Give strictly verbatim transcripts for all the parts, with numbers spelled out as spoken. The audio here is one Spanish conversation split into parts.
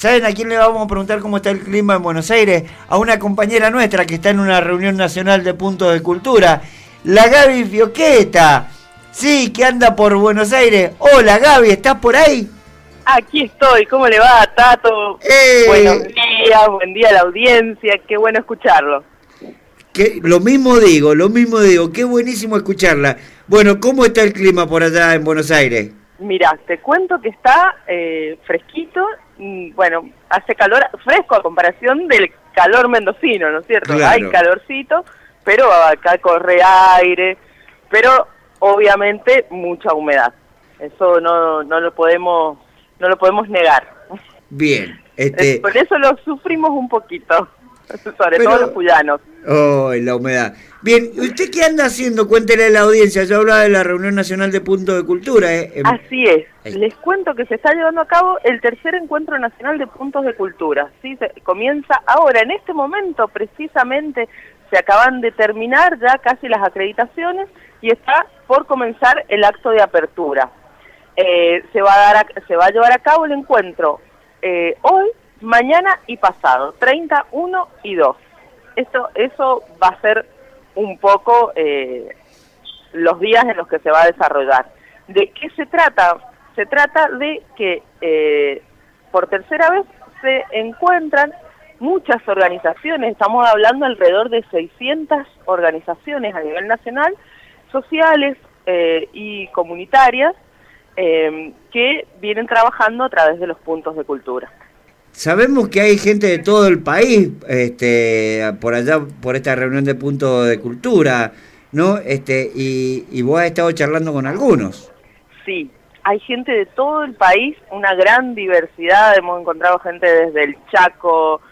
¿Saben a quién le vamos a preguntar cómo está el clima en Buenos Aires? A una compañera nuestra que está en una reunión nacional de puntos de cultura, la Gaby Fioqueta. Sí, que anda por Buenos Aires. Hola Gaby, ¿estás por ahí? Aquí estoy, ¿cómo le va, Tato? ¡Eh! Buenos días, buen día a la audiencia, qué bueno escucharlo. Que, lo mismo digo, lo mismo digo, qué buenísimo escucharla. Bueno, ¿cómo está el clima por allá en Buenos Aires? Mirá, te cuento que está eh, fresquito, y, bueno, hace calor fresco a comparación del calor mendocino, ¿no es cierto? Claro. Hay calorcito, pero acá corre aire, pero obviamente mucha humedad. Eso no, no lo podemos, no lo podemos negar. Bien, este... Por eso lo sufrimos un poquito, sobre pero... todo los cuyanos. Oh, la humedad. Bien, ¿usted qué anda haciendo? Cuéntele a la audiencia. Yo hablaba de la Reunión Nacional de Puntos de Cultura. ¿eh? Así es. Ahí. Les cuento que se está llevando a cabo el tercer Encuentro Nacional de Puntos de Cultura. ¿Sí? Se comienza ahora, en este momento precisamente, se acaban de terminar ya casi las acreditaciones y está por comenzar el acto de apertura. Eh, se va a dar a, se va a llevar a cabo el encuentro eh, hoy, mañana y pasado, treinta, uno y dos. Esto, eso va a ser un poco eh, los días en los que se va a desarrollar. ¿De qué se trata? Se trata de que eh, por tercera vez se encuentran muchas organizaciones, estamos hablando alrededor de seiscientas organizaciones a nivel nacional, sociales eh, y comunitarias, eh, que vienen trabajando a través de los puntos de cultura. Sabemos que hay gente de todo el país, este, por allá, por esta reunión de puntos de cultura, ¿no? Este, y, y vos has estado charlando con algunos. Sí, hay gente de todo el país, una gran diversidad, hemos encontrado gente desde el Chaco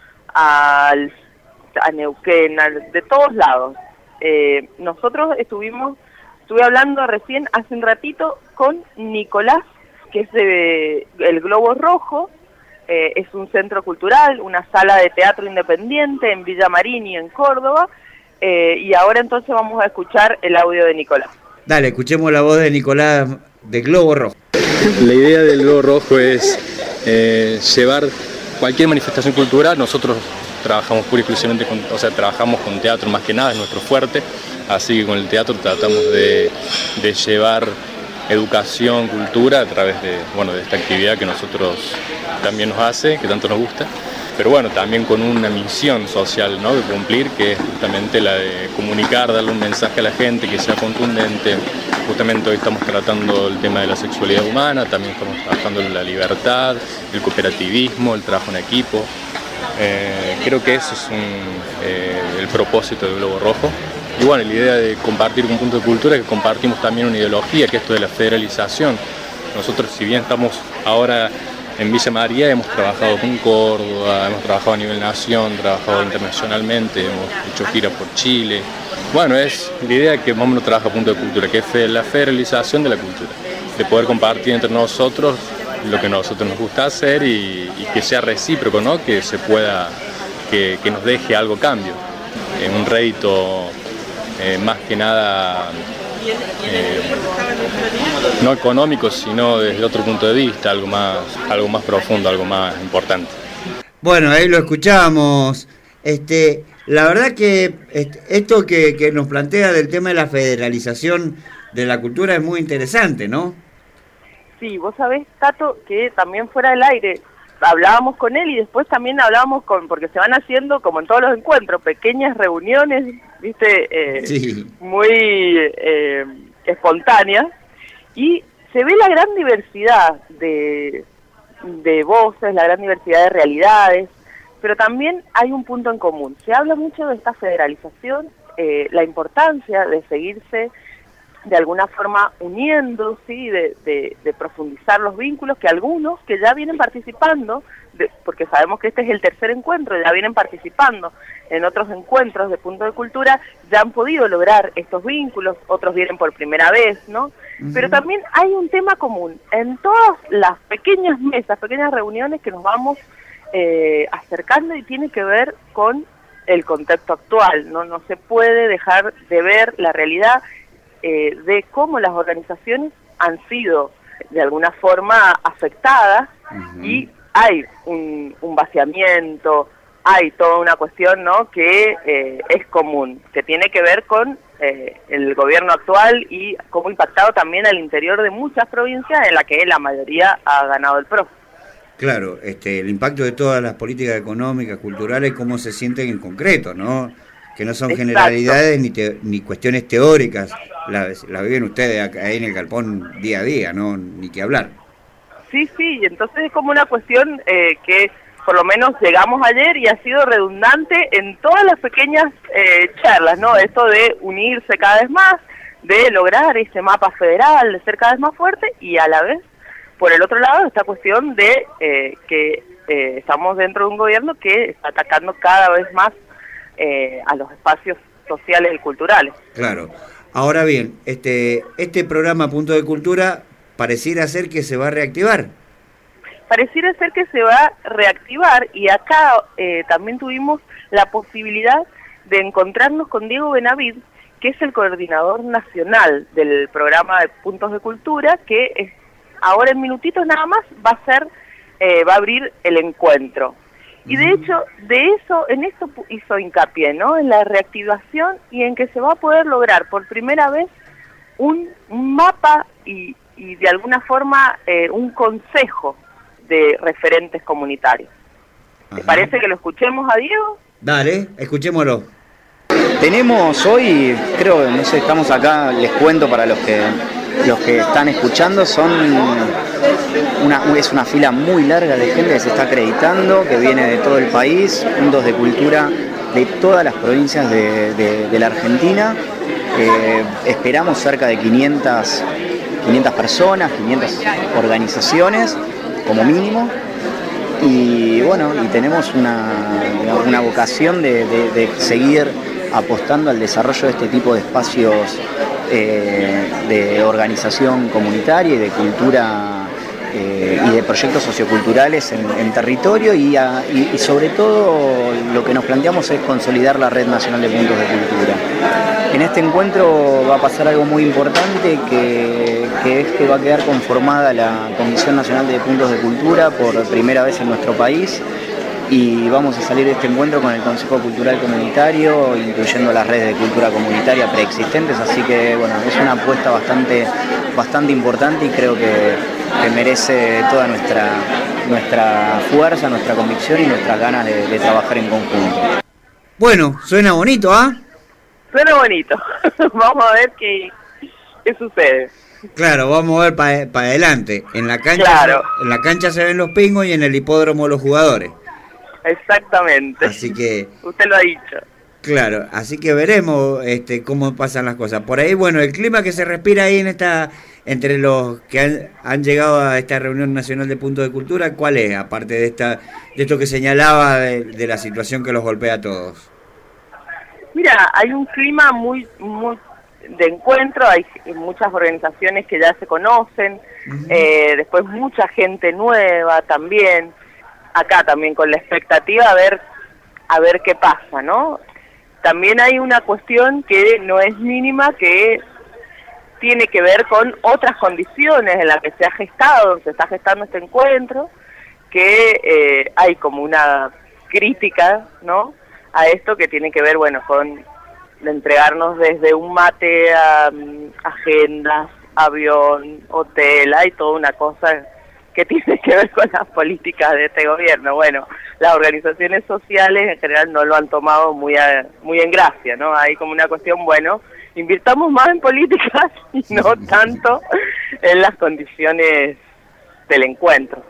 al, a Neuquén, al, de todos lados. Eh, nosotros estuvimos, estuve hablando recién, hace un ratito, con Nicolás, que es de El Globo Rojo. Eh, es un centro cultural, una sala de teatro independiente en Villa Marini, en Córdoba, eh, y ahora entonces vamos a escuchar el audio de Nicolás. Dale, escuchemos la voz de Nicolás de Globo Rojo. La idea del Globo Rojo es eh, llevar cualquier manifestación cultural. Nosotros trabajamos pura y exclusivamente con, o sea, trabajamos con teatro más que nada, es nuestro fuerte, así que con el teatro tratamos de, de llevar educación, cultura a través de, bueno, de esta actividad que nosotros también nos hace, que tanto nos gusta, pero bueno, también con una misión social, ¿no?, de cumplir, que es justamente la de comunicar, darle un mensaje a la gente que sea contundente. Justamente hoy estamos tratando el tema de la sexualidad humana, también estamos trabajando en la libertad, el cooperativismo, el trabajo en equipo. Eh, creo que eso es un, eh, el propósito del Globo Rojo. Y bueno, la idea de compartir un punto de cultura es que compartimos también una ideología, que es esto de la federalización. Nosotros, si bien estamos ahora en Villa María, hemos trabajado con Córdoba, hemos trabajado a nivel nación, trabajado internacionalmente, hemos hecho giras por Chile. Bueno, es la idea que más o menos trabaja punto de cultura, que es la federalización de la cultura, de poder compartir entre nosotros lo que a nosotros nos gusta hacer y, y que sea recíproco, ¿no?, que se pueda, que, que nos deje algo a cambio, en un rédito eh, más que nada eh, no económico, sino desde otro punto de vista, algo más, algo más profundo, algo más importante. Bueno, ahí lo escuchamos. Este, la verdad que esto que, que nos plantea del tema de la federalización de la cultura es muy interesante, ¿no? Sí, vos sabés, Tato, que también fuera del aire hablábamos con él y después también hablábamos con, porque se van haciendo, como en todos los encuentros, pequeñas reuniones, viste, eh, sí. muy eh, espontáneas, y se ve la gran diversidad de, de voces, la gran diversidad de realidades, pero también hay un punto en común. Se habla mucho de esta federalización, eh, la importancia de seguirse de alguna forma uniendo, sí, de, de, de profundizar los vínculos, que algunos que ya vienen participando, de, porque sabemos que este es el tercer encuentro, ya vienen participando en otros encuentros de Punto de Cultura, ya han podido lograr estos vínculos, otros vienen por primera vez, ¿no? Uh-huh. Pero también hay un tema común, en todas las pequeñas mesas, pequeñas reuniones que nos vamos eh, acercando, y tiene que ver con el contexto actual, ¿no? No se puede dejar de ver la realidad Eh, de cómo las organizaciones han sido de alguna forma afectadas, uh-huh. y hay un, un vaciamiento, hay toda una cuestión, ¿no?, que eh, es común, que tiene que ver con eh, el gobierno actual y cómo ha impactado también al interior de muchas provincias en la que la mayoría ha ganado el P R O. Claro, este, el impacto de todas las políticas económicas, culturales, cómo se sienten en concreto, ¿no? Que no son Exacto. generalidades ni, te, ni cuestiones teóricas, la, la viven ustedes acá, ahí en el galpón día a día, ¿no? Ni que hablar. Sí, sí, y entonces es como una cuestión eh, que por lo menos llegamos ayer y ha sido redundante en todas las pequeñas eh, charlas, ¿no? Esto de unirse cada vez más, de lograr ese mapa federal, de ser cada vez más fuerte, y a la vez, por el otro lado, esta cuestión de eh, que eh, estamos dentro de un gobierno que está atacando cada vez más eh, a los espacios sociales y culturales. Claro. Ahora bien, este, este programa Punto de Cultura pareciera ser que se va a reactivar. Pareciera ser que se va a reactivar, y acá eh, también tuvimos la posibilidad de encontrarnos con Diego Benavid, que es el coordinador nacional del programa de Puntos de Cultura, que es, ahora en minutitos nada más va a ser, eh, va a abrir el encuentro. Y de hecho, de eso, en eso hizo hincapié, ¿no? En la reactivación y en que se va a poder lograr por primera vez un, un mapa y, y de alguna forma eh, un consejo de referentes comunitarios. Ajá. ¿Te parece que lo escuchemos a Diego? Dale, escuchémoslo. Tenemos hoy, creo, no sé, estamos acá, les cuento para los que los que están escuchando, son una, es una fila muy larga de gente que se está acreditando, que viene de todo el país, puntos de cultura de todas las provincias de, de, de la Argentina. Eh, esperamos cerca de quinientas, quinientas personas, quinientas organizaciones como mínimo, y bueno, y tenemos una, una vocación de, de, de seguir apostando al desarrollo de este tipo de espacios eh, de organización comunitaria y de cultura eh, y de proyectos socioculturales en, en territorio, y, a, y, y sobre todo lo que nos planteamos es consolidar la Red Nacional de Puntos de Cultura. En este encuentro va a pasar algo muy importante, que, que es que va a quedar conformada la Comisión Nacional de Puntos de Cultura por primera vez en nuestro país, y vamos a salir de este encuentro con el Consejo Cultural Comunitario, incluyendo las redes de cultura comunitaria preexistentes, así que bueno, es una apuesta bastante, bastante importante, y creo que, que merece toda nuestra, nuestra fuerza, nuestra convicción y nuestras ganas de, de trabajar en conjunto. Bueno, suena bonito, ¿ah? ¿eh? Suena bonito. Vamos a ver qué, qué sucede. Claro, vamos a ver para pa adelante. En la cancha, claro. En la cancha se ven los pingos y en el hipódromo los jugadores. Exactamente. Así que usted lo ha dicho. Claro, así que veremos este cómo pasan las cosas. Por ahí, bueno, el clima que se respira ahí en esta entre los que han, han llegado a esta reunión nacional de Puntos de Cultura, ¿cuál es? Aparte de esta de esto que señalaba de, de la situación que los golpea a todos. Mira, hay un clima muy muy de encuentro, hay muchas organizaciones que ya se conocen, uh-huh. eh, después mucha gente nueva también, acá también con la expectativa a ver a ver qué pasa, ¿no? También hay una cuestión que no es mínima, que tiene que ver con otras condiciones en las que se ha gestado, se está gestando este encuentro, que eh, hay como una crítica, ¿no?, a esto, que tiene que ver, bueno, con entregarnos desde un mate a um, agendas, avión, hotel, hay toda una cosa que tiene que ver con las políticas de este gobierno. Bueno, las organizaciones sociales en general no lo han tomado muy a, muy en gracia, ¿no? Hay como una cuestión, bueno, invirtamos más en políticas y no tanto en las condiciones del encuentro.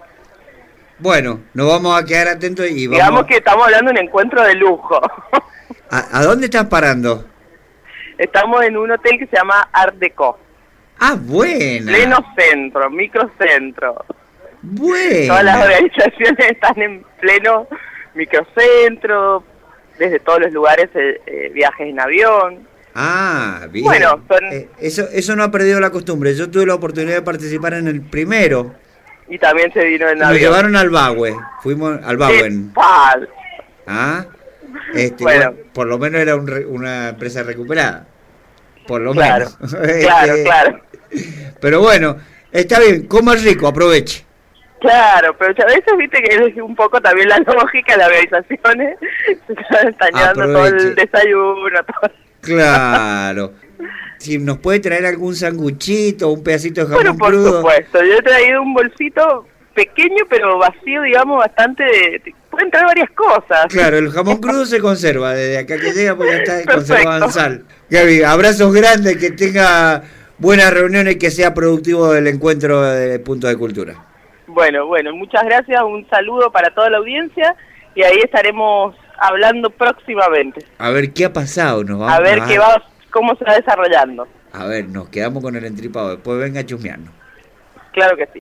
Bueno, nos vamos a quedar atentos y vamos... Digamos que estamos hablando de un encuentro de lujo. ¿A, a dónde estás parando? Estamos en un hotel que se llama Art Deco. Ah, buena. Pleno centro, microcentro. Bueno. Todas las organizaciones están en pleno microcentro, desde todos los lugares, eh, eh, viajes en avión. Ah, bien. Bueno, son... eh, eso, eso no ha perdido la costumbre. Yo tuve la oportunidad de participar en el primero. Y también se vino en Nos avión. llevaron al Bagüe, fuimos al Bagüe. Ah, este, bueno. bueno, por lo menos era un re, una empresa recuperada. Por lo claro, menos. Claro, este, claro. Pero bueno, está bien, coma rico, aproveche. Claro, pero a veces viste que es un poco también la lógica de las organizaciones, se están llevando todo el desayuno, todo. Claro. Si nos puede traer algún sanguchito, un pedacito de jamón bueno, por crudo. supuesto, yo he traído un bolsito pequeño pero vacío, digamos, bastante de... pueden traer varias cosas. Claro, el jamón crudo se conserva, desde acá que llega pues ya está conservado en sal. Gaby, abrazos grandes, que tenga buenas reuniones y que sea productivo el encuentro de Puntos de Cultura. Bueno, bueno, muchas gracias, un saludo para toda la audiencia y ahí estaremos hablando próximamente. A ver qué ha pasado, nos vamos a ver a... qué va, cómo se va desarrollando. A ver, nos quedamos con el entripado, después venga a chusmearnos. Claro que sí.